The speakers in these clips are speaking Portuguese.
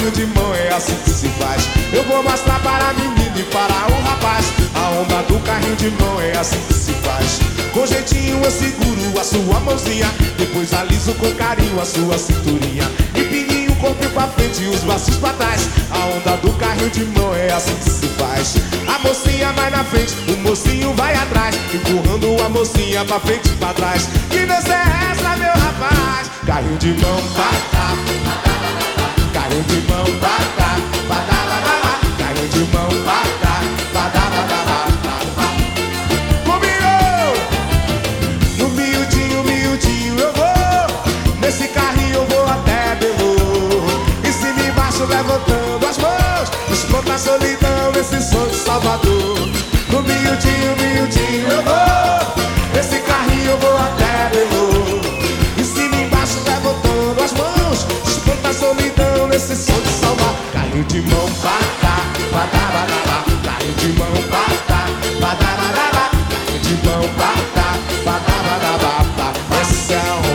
carrinho de mão é assim que se faz. Eu vou mostrar para a menina e para o rapaz. A onda do carrinho de mão é assim que se faz. Com jeitinho eu seguro a sua mãozinha, depois aliso com carinho a sua cinturinha. Empininho o corpo pra frente e os braços pra trás. A onda do carrinho de mão é assim que se faz. A mocinha vai na frente, o mocinho vai atrás, empurrando a mocinha pra frente e pra trás. Que dança é essa, meu rapaz? Carrinho de mão, batá, carrinho de mão, batá, batá, batá, carrinho de mão, batá, batá, batá, batá. Comigo! No miudinho, miudinho eu vou, nesse carrinho eu vou até Belo. Em cima e embaixo levantando as mãos, esconda a solidão nesse som de Salvador. No miudinho, miudinho eu vou, nesse carrinho eu vou até Belo. Em cima e embaixo levantando as mãos, esconda a solidão nesse som de Salvador. Carrinho de mão, batá, batá, batá, carrinho de mão, batá, batá, batá, carrinho de mão, batá, batá, batá, batá. Essa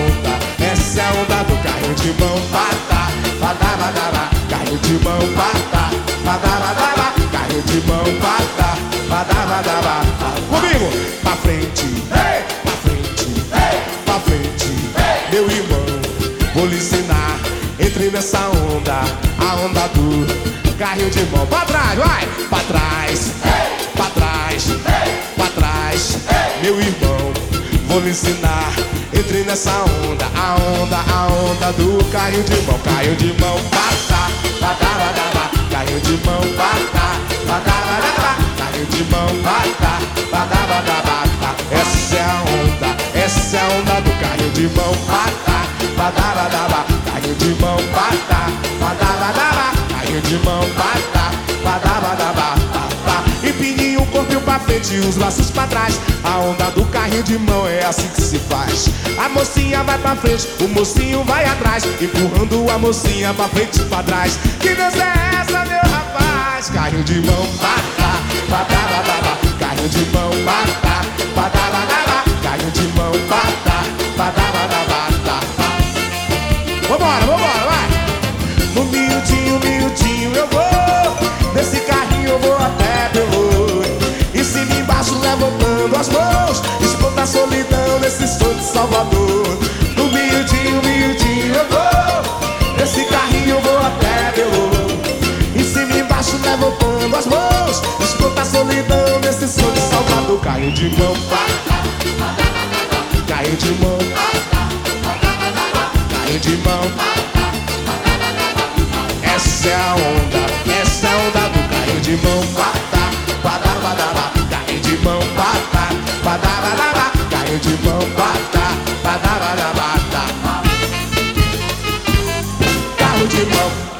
é a onda do carrinho de mão, batá, batá, batá, carrinho de mão, batá, batá, batá, carrinho de mão, batá, batá, batá, batá. Comigo, pra frente, pra frente, pra frente, meu irmão, vou lhe ensinar. Entre nessa onda, a onda do carrinho de mão. Pra trás, vai! Pra trás, pra trás, pra trás, meu irmão, vou lhe ensinar. Entre nessa onda, a onda do carrinho de mão. Carrinho de mão, batá, batá, batá, carrinho de mão, batá, batá, batá, carrinho de mão, batá, batá, batá, batá. Essa é a onda do carrinho de mão, batá, batá, batá, batá, carrinho de mão, batá, batá, batá, batá, carrinho de mão, batá, batá, batá, batá. Empininho o corpo pra frente e os braços pra trás. A onda do carrinho de mão é assim que se faz. A mocinha vai pra frente, o mocinho vai atrás, empurrando a mocinha pra frente e pra trás. Que dança é essa, meu rapaz? Carrinho de mão, batá, batá, batá, carrinho de mão, batá, batá, batá, carrinho de mão, batá, batá, batá, batá. Vambora, vambora, vai! No miudinho, miudinho eu vou, nesse carrinho eu vou até Belo. Em cima e embaixo levantando as mãos, escuta a solidão nesse som de Salvador. No miudinho, miudinho eu vou, nesse carrinho eu vou até Belo. Em cima e embaixo levantando as mãos, escuta a solidão nesse som de Salvador. Carrinho de mão, carrinho de mão, carrinho de mão. Essa é a onda do carrinho de mão, batá, batá, batá, carrinho de mão, batá, batá, batá, carrinho de mão, batá, batá, batá, batá. Carro de mão.